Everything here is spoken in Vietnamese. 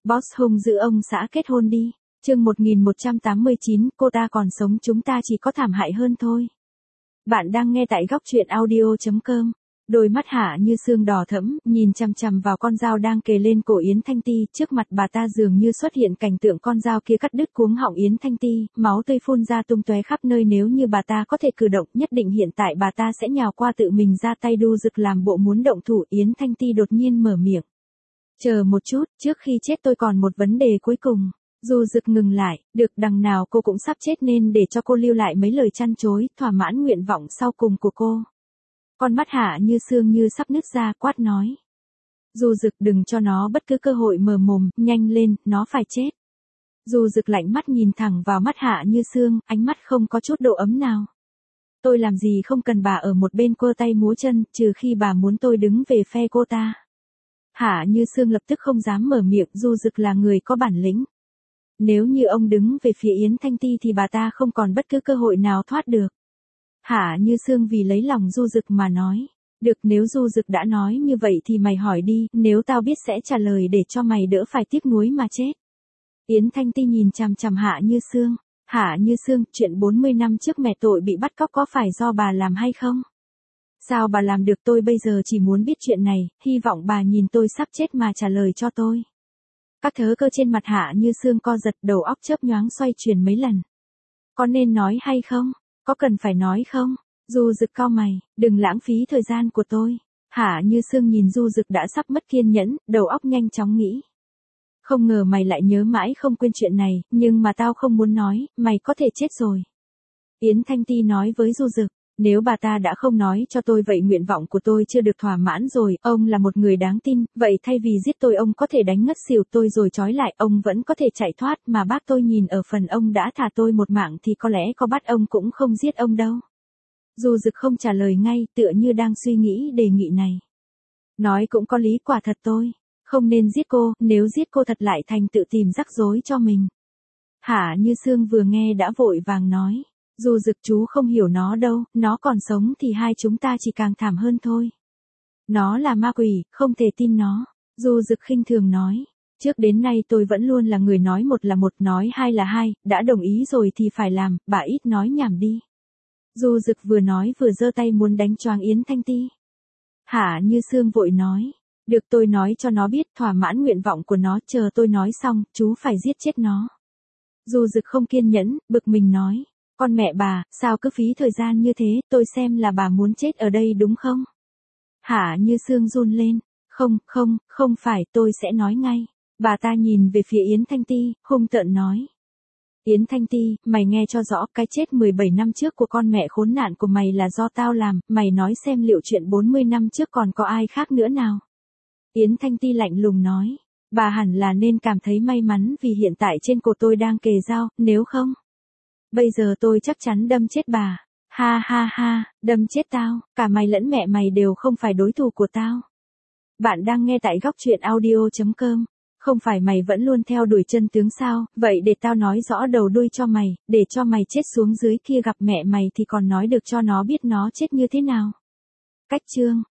Boss hung dữ ông xã kết hôn đi. Chương 1189, cô ta còn sống chúng ta chỉ có thảm hại hơn thôi. Bạn đang nghe tại góc truyện audio.com. Đôi mắt Hạ Như Sương đỏ thẫm, nhìn chằm chằm vào con dao đang kề lên cổ Yến Thanh Ti, trước mặt bà ta dường như xuất hiện cảnh tượng con dao kia cắt đứt cuống họng Yến Thanh Ti, máu tươi phun ra tung tóe khắp nơi, nếu như bà ta có thể cử động, nhất định hiện tại bà ta sẽ nhào qua tự mình ra tay đu dực làm bộ muốn động thủ. Yến Thanh Ti đột nhiên mở miệng. Chờ một chút, trước khi chết tôi còn một vấn đề cuối cùng. Du Dực ngừng lại, được, đằng nào cô cũng sắp chết nên để cho cô lưu lại mấy lời chăn chối, thỏa mãn nguyện vọng sau cùng của cô. Con mắt Hạ Như Sương như sắp nứt ra, quát nói. Du Dực, đừng cho nó bất cứ cơ hội mở mồm, nhanh lên, nó phải chết. Du Dực lạnh mắt nhìn thẳng vào mắt Hạ Như Sương, ánh mắt không có chút độ ấm nào. Tôi làm gì không cần bà ở một bên quơ tay múa chân, trừ khi bà muốn tôi đứng về phe cô ta. Hạ Như Sương lập tức không dám mở miệng, Du Dực là người có bản lĩnh. Nếu như ông đứng về phía Yến Thanh Ti thì bà ta không còn bất cứ cơ hội nào thoát được. Hạ Như Sương vì lấy lòng Du Dực mà nói. Được, nếu Du Dực đã nói như vậy thì mày hỏi đi, nếu tao biết sẽ trả lời để cho mày đỡ phải tiếc nuối mà chết. Yến Thanh Ti nhìn chằm chằm Hạ Như Sương. Hạ Như Sương, chuyện 40 năm trước mẹ tội bị bắt cóc có phải do bà làm hay không? Sao bà làm được? Tôi bây giờ chỉ muốn biết chuyện này, hy vọng bà nhìn tôi sắp chết mà trả lời cho tôi. Các thớ cơ trên mặt Hạ Như Sương co giật, đầu óc chớp nhoáng xoay chuyển mấy lần. Có nên nói hay không? Có cần phải nói không? Du Dực cau mày, đừng lãng phí thời gian của tôi. Hạ Như Sương nhìn Du Dực đã sắp mất kiên nhẫn, đầu óc nhanh chóng nghĩ. Không ngờ mày lại nhớ mãi không quên chuyện này, nhưng mà tao không muốn nói, mày có thể chết rồi. Yến Thanh Ti nói với Du Dực. Nếu bà ta đã không nói cho tôi vậy nguyện vọng của tôi chưa được thỏa mãn rồi, ông là một người đáng tin, vậy thay vì giết tôi ông có thể đánh ngất xỉu tôi rồi trói lại, ông vẫn có thể chạy thoát, mà bác tôi nhìn ở phần ông đã thả tôi một mạng thì có lẽ có bắt ông cũng không giết ông đâu. Du Dực không trả lời ngay, tựa như đang suy nghĩ đề nghị này. Nói cũng có lý, quả thật tôi không nên giết cô, nếu giết cô thật lại thành tự tìm rắc rối cho mình. Hạ Như Sương vừa nghe đã vội vàng nói. Du Dực, chú không hiểu nó đâu, nó còn sống thì hai chúng ta chỉ càng thảm hơn thôi. Nó là ma quỷ, không thể tin nó. Du Dực khinh thường nói. Trước đến nay tôi vẫn luôn là người nói một là một, nói hai là hai, đã đồng ý rồi thì phải làm, bà ít nói nhảm đi. Du Dực vừa nói vừa giơ tay muốn đánh choáng Yến Thanh Ti. Hạ Như Sương vội nói. Được, tôi nói cho nó biết, thỏa mãn nguyện vọng của nó, chờ tôi nói xong, chú phải giết chết nó. Du Dực không kiên nhẫn, bực mình nói. Con mẹ bà, sao cứ phí thời gian như thế, tôi xem là bà muốn chết ở đây đúng không? Hạ Như Sương run lên. Không phải, tôi sẽ nói ngay. Bà ta nhìn về phía Yến Thanh Ti, hung tợn nói. Yến Thanh Ti, mày nghe cho rõ, cái chết 17 năm trước của con mẹ khốn nạn của mày là do tao làm, mày nói xem liệu chuyện 40 năm trước còn có ai khác nữa nào? Yến Thanh Ti lạnh lùng nói. Bà hẳn là nên cảm thấy may mắn vì hiện tại trên cổ tôi đang kề dao, nếu không. Bây giờ tôi chắc chắn đâm chết bà. Ha ha ha, đâm chết tao, cả mày lẫn mẹ mày đều không phải đối thủ của tao. Bạn đang nghe tại góc truyện audio.com. Không phải mày vẫn luôn theo đuổi chân tướng sao, vậy để tao nói rõ đầu đuôi cho mày, để cho mày chết xuống dưới kia gặp mẹ mày thì còn nói được cho nó biết nó chết như thế nào. Cách chương.